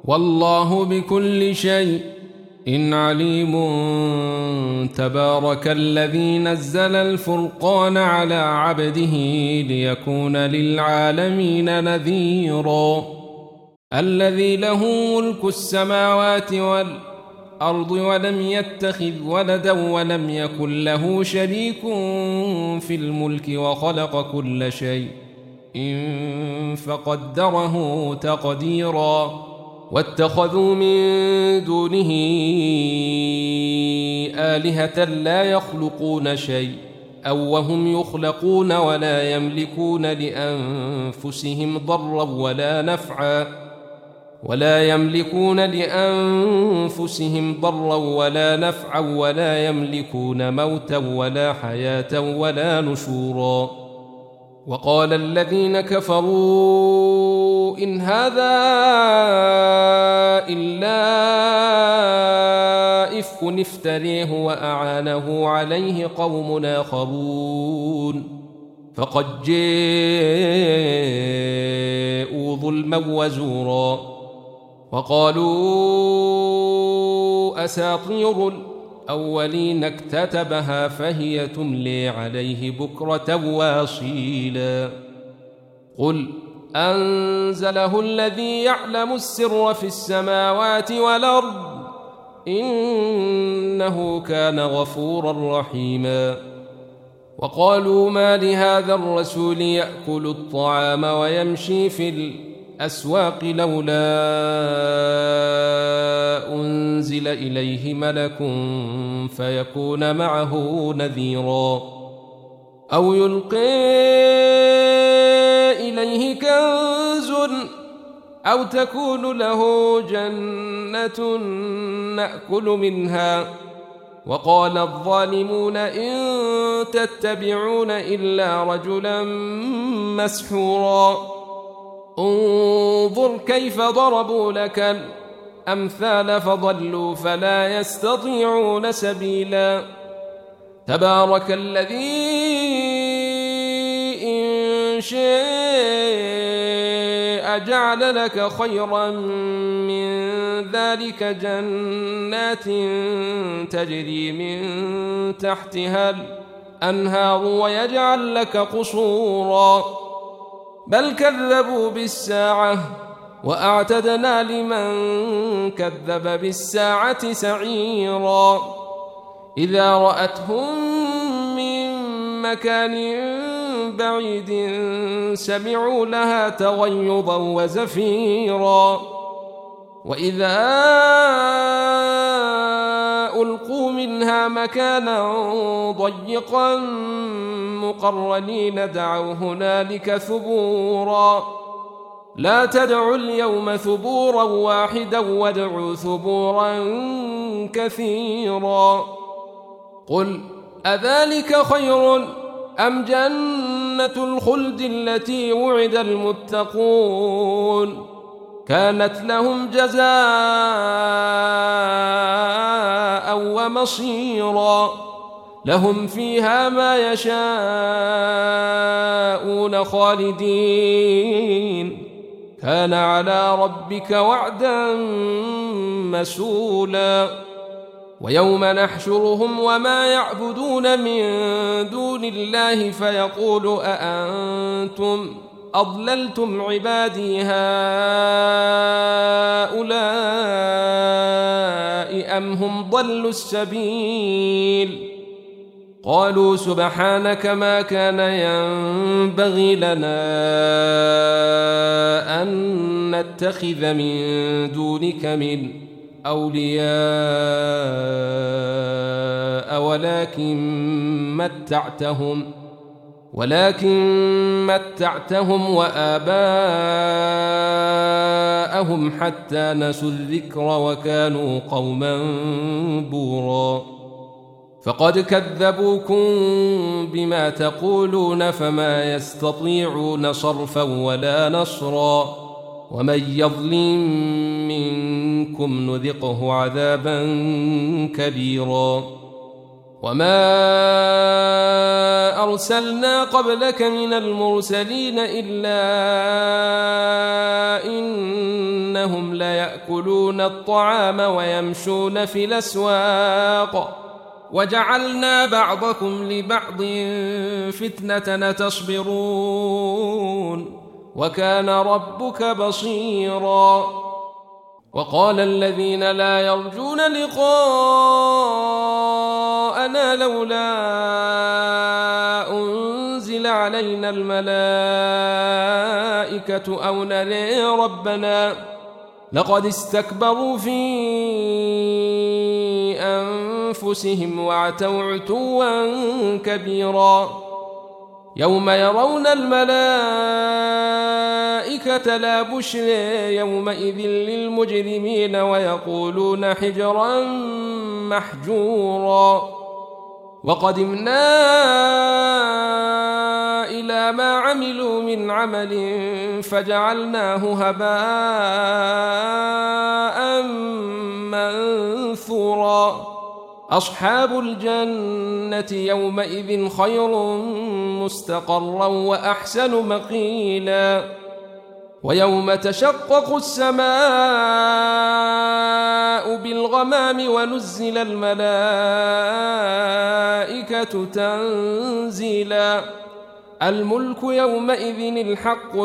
والله بكل شيء عليم. تبارك الذي نزل الفرقان على عبده ليكون للعالمين نذيرا. الذي له ملك السماوات والأرض ولم يتخذ ولدا ولم يكن له شريك في الملك وخلق كل شيء فقدره تقديرا. واتخذوا من دونه آلهة لا يخلقون شيء أو وهم يخلقون ولا يملكون لأنفسهم ضرا ولا نفعا ولا يملكون موتا ولا حياة ولا نشورا. وقال الذين كفروا إن هذا إلا إفك افتريه وأعانه عليه قوم آخرون فقد جاءوا ظلما وزورا. وقالوا أساطير الأولين اكتتبها فهي تملي عليه بكرة واصيلا. قل أنزله الذي يعلم السر في السماوات والأرض إنه كان غفورا رحيما. وقالوا ما لهذا الرسول يأكل الطعام ويمشي في الأسواق لولا أنزل إليه ملك فيكون معه نذيرا أو يلقي إليه كنز أو تكون له جنة نأكل منها. وقال الظالمون إن تتبعون إلا رجلا مسحورا. انظر كيف ضربوا لك الأمثال فضلوا فلا يستطيعون سبيلا. تبارك الذي إن شاء جعل لك خيرا من ذلك جنات تجري من تحتها الأنهار ويجعل لك قصورا بل كذبوا بالساعة وأعتدنا لمن كذب بالساعة سعيرا. إذا رأتهم من مكان بعيد سمعوا لها تغيظا وزفيرا. وإذا ألقوا منها مكانا ضيقا مقرنين دعوا هنالك ثبورا. لا تدعوا اليوم ثبورا واحدا وادعوا ثبورا كثيرا. قل أذلك خير أم جنة الخلد التي وعد المتقون كانت لهم جزاء ومصيرا لهم فيها ما يشاءون خالدين كان على ربك وعدا مسؤولا. ويوم نحشرهم وما يعبدون من دون الله فيقول أأنتم أضللتم عبادي هؤلاء أم هم ضلوا السبيل قالوا سبحانك ما كان ينبغي لنا أن نتخذ من دونك من أولياء ولكن متعتهم وآباءهم حتى نسوا الذكر وكانوا قوما بورا. فقد كذبوكم بما تقولون فما يستطيعون صرفا ولا نصرا ومن يظلم منكم نذقه عذابا كبيرا. وما أرسلنا قبلك من المرسلين إلا إنهم ليأكلون الطعام ويمشون في الأسواق وجعلنا بعضكم لبعض فتنة تصبرون وكان ربك بصيرا. وقال الذين لا يرجون لقاءنا لولا أنزل علينا الملائكة أو نري ربنا لقد استكبروا في أنفسهم وعتوا عتوا كبيرا. يوم يرون الملائكة لا بشرى يومئذ للمجرمين ويقولون حجرا محجورا. وقدمنا إلى ما عملوا من عمل فجعلناه هباء منثورا. أصحاب الجنة يومئذ خير مستقرا وأحسن مقيلا. ويوم تشقق السماء بالغمام ونزل الملائكة تنزيلا. الملك يومئذ الحق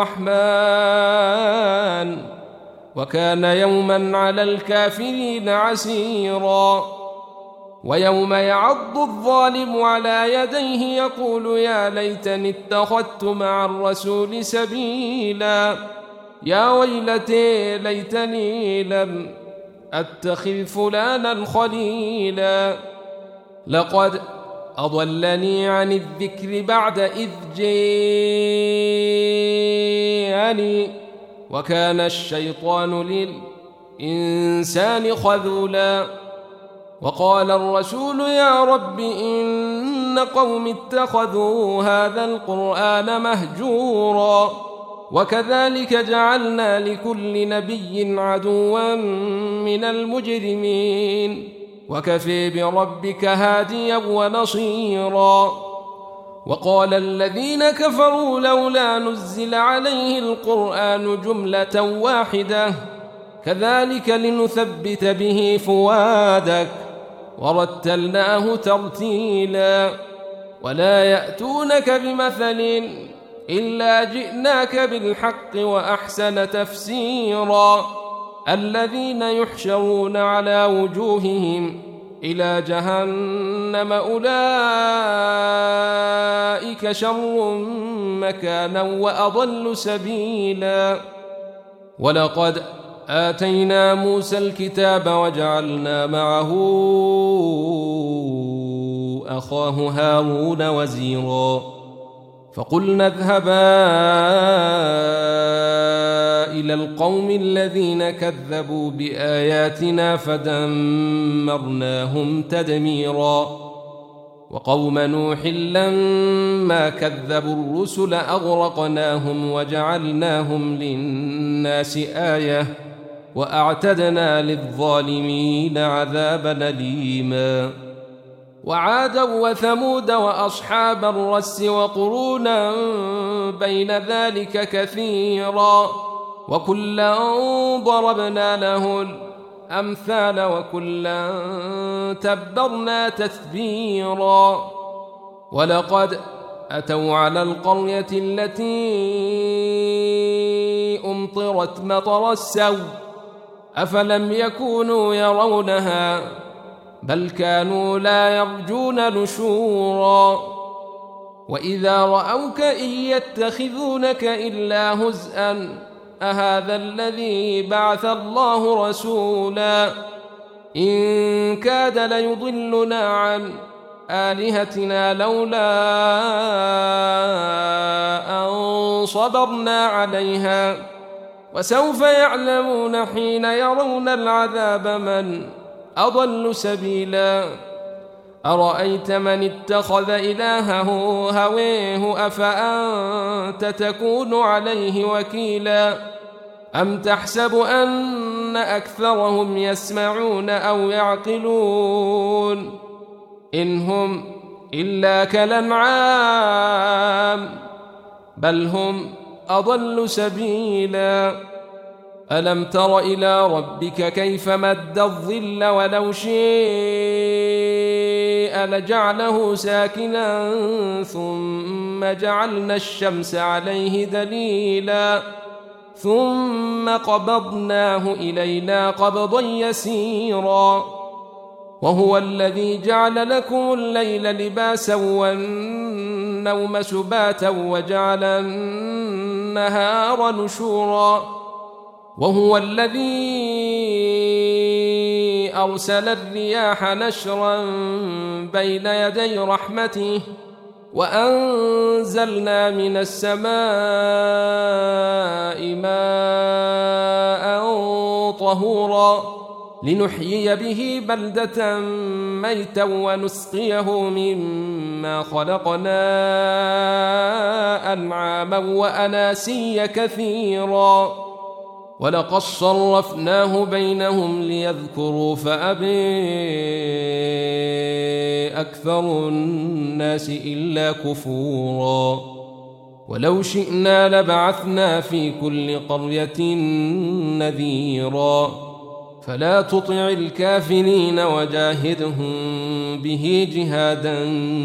للرحمن وكان يوما على الكافرين عسيرا. ويوم يعض الظالم على يديه يقول يا ليتني اتخذت مع الرسول سبيلا. يا ويلتي ليتني لم أتخذ فلانا خليلا لقد أضلني عن الذكر بعد إذ جاءني وكان الشيطان للإنسان خذولا. وقال الرسول يا رب إن قوم اتخذوا هذا القرآن مهجورا. وكذلك جعلنا لكل نبي عدوا من المجرمين وكفى بربك هاديا ونصيرا. وقال الذين كفروا لولا نزل عليه القرآن جملة واحدة كذلك لنثبت به فؤادك ورتلناه ترتيلا. ولا يأتونك بمثل إلا جئناك بالحق وأحسن تفسيرا. الذين يحشرون على وجوههم إلى جهنم أولئك شر مكانا وأضل سبيلا. ولقد آتينا موسى الكتاب وجعلنا معه أخاه هارون وزيرا. فقلنا اذهبا إلى القوم الذين كذبوا بآياتنا فدمرناهم تدميرا. وقوم نوح لما كذبوا الرسل أغرقناهم وجعلناهم للناس آية وأعتدنا للظالمين عذابا أليما. وعادا وثمود وأصحاب الرس وقرونا بين ذلك كثيرا وكلا ضربنا له الأمثال وكلا تبرنا تتبيرا. ولقد أتوا على القرية التي أمطرت مطر السوء أفلم يكونوا يرونها بل كانوا لا يرجون نشورا. وإذا رأوك إن يتخذونك إلا هزءا أهذا الذي بعث الله رسولا إن كاد ليضلنا عن آلهتنا لولا أن صبرنا عليها وسوف يعلمون حين يرون العذاب من أضل سبيلا. أرأيت من اتخذ إلهه هويه أفأنت تكون عليه وكيلا أم تحسب أن أكثرهم يسمعون أو يعقلون إن هم إلا كالأنعام بل هم أضل سبيلا ألم تر إلى ربك كيف مد الظل ولو شيء لجعله ساكنا ثم جعلنا الشمس عليه دليلا ثم قبضناه إلينا قبضا يسيرا وهو الذي جعل لكم الليل لباسا والنوم سباتا وجعل النهار نشورا وهو الذي أرسل الرياح نشرا بين يدي رحمته وأنزلنا من السماء ماء طهورا لنحيي به بلدة ميتا ونسقيه مما خلقنا أنعاما وأناسيا كثيرا ولقد صرفناه بينهم ليذكروا فأبي أكثر الناس إلا كفورا ولو شئنا لبعثنا في كل قرية نذيرا فلا تطع الكافرين وجاهدهم به جهادا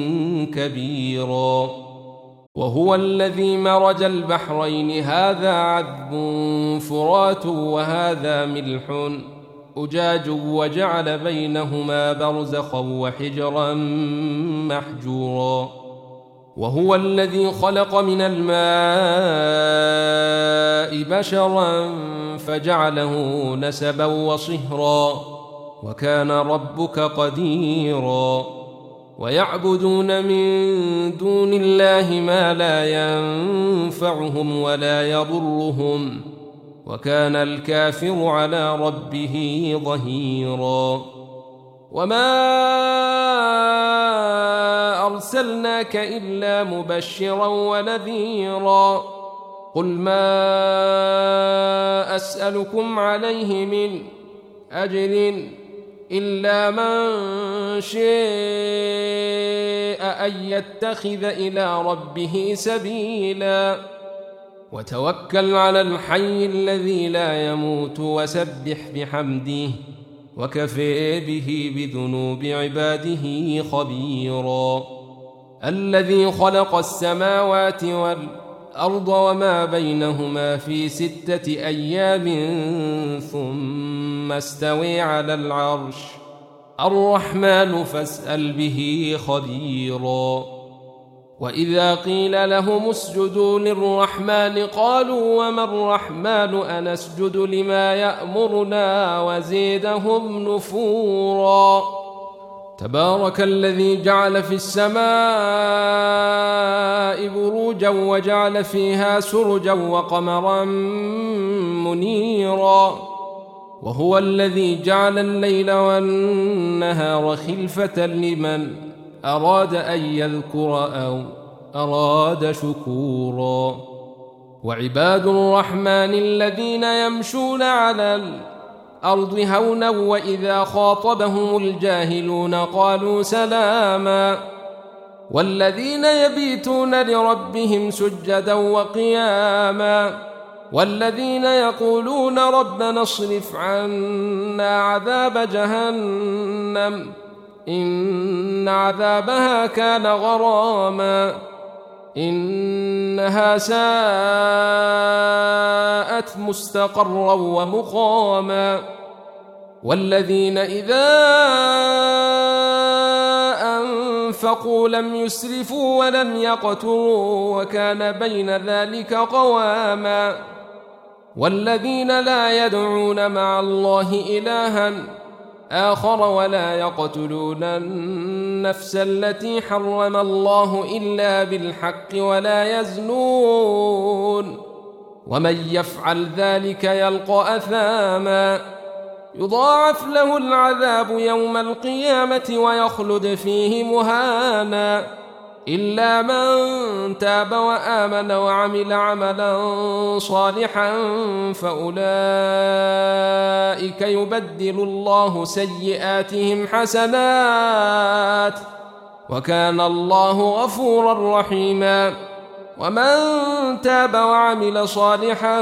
كبيرا وهو الذي مرج البحرين هذا عذب فرات وهذا ملح أجاج وجعل بينهما برزخا وحجرا محجورا وهو الذي خلق من الماء بشرا فجعله نسبا وصهرا وكان ربك قديرا ويعبدون من دون الله ما لا ينفعهم ولا يضرهم وكان الكافر على ربه ظهيرا وما أرسلناك إلا مبشرا ونذيرا قل ما أسألكم عليه من أجر إلا من شاء أن يتخذ إلى ربه سبيلا وتوكل على الحي الذي لا يموت وسبح بحمده وكفى به بذنوب عباده خبيرا الذي خلق السماوات والأرض وما بينهما في 6 أيام ثم استوى على العرش الرحمن فاسأل به خبيرا وإذا قيل لهم اسجدوا للرحمن قالوا وما الرحمن أنسجد لما يأمرنا وزيدهم نفورا تبارك الذي جعل في السماء بروجا وجعل فيها سرجا وقمرا منيرا وهو الذي جعل الليل والنهار خلفة لمن أراد أن يذكر أو أراد شكورا وعباد الرحمن الذين يمشون على الأرض هونا وإذا خاطبهم الجاهلون قالوا سلاما والذين يبيتون لربهم سجدا وقياما والذين يقولون ربنا اصرف عنا عذاب جهنم إن عذابها كان غراما إنها ساءت مستقرا ومقاما والذين إذا أنفقوا لم يسرفوا ولم يقتروا وكان بين ذلك قواما والذين لا يدعون مع الله إلها آخر ولا يقتلون النفس التي حرم الله إلا بالحق ولا يزنون ومن يفعل ذلك يلقى أثاما يضاعف له العذاب يوم القيامة ويخلد فيه مهانا إلا من تاب وآمن وعمل عملا صالحا فأولئك يبدل الله سيئاتهم حسنات وكان الله غفورا رحيما ومن تاب وعمل صالحا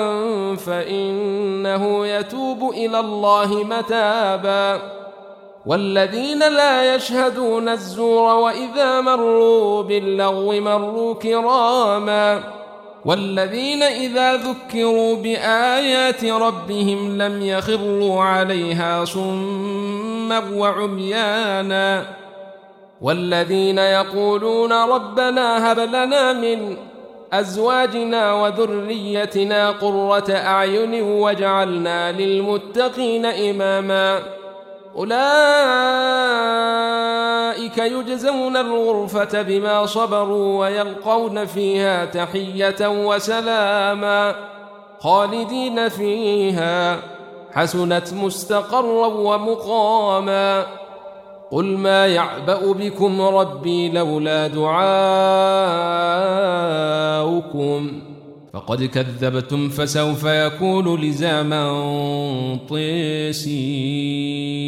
فإنه يتوب إلى الله متابا والذين لا يشهدون الزور وإذا مروا باللغو مروا كراما والذين إذا ذكروا بآيات ربهم لم يخروا عليها صما وعميانا والذين يقولون ربنا هب لنا من أزواجنا وذريتنا قرة أعين واجعلنا للمتقين إماما أولئك يجزون الغرفة بما صبروا ويلقون فيها تحية وسلاما خالدين فيها حسنت مستقرا ومقاما قل ما يعبأ بكم ربي لولا دعاؤكم فقد كذبتم فسوف يكون لزاما طيسين.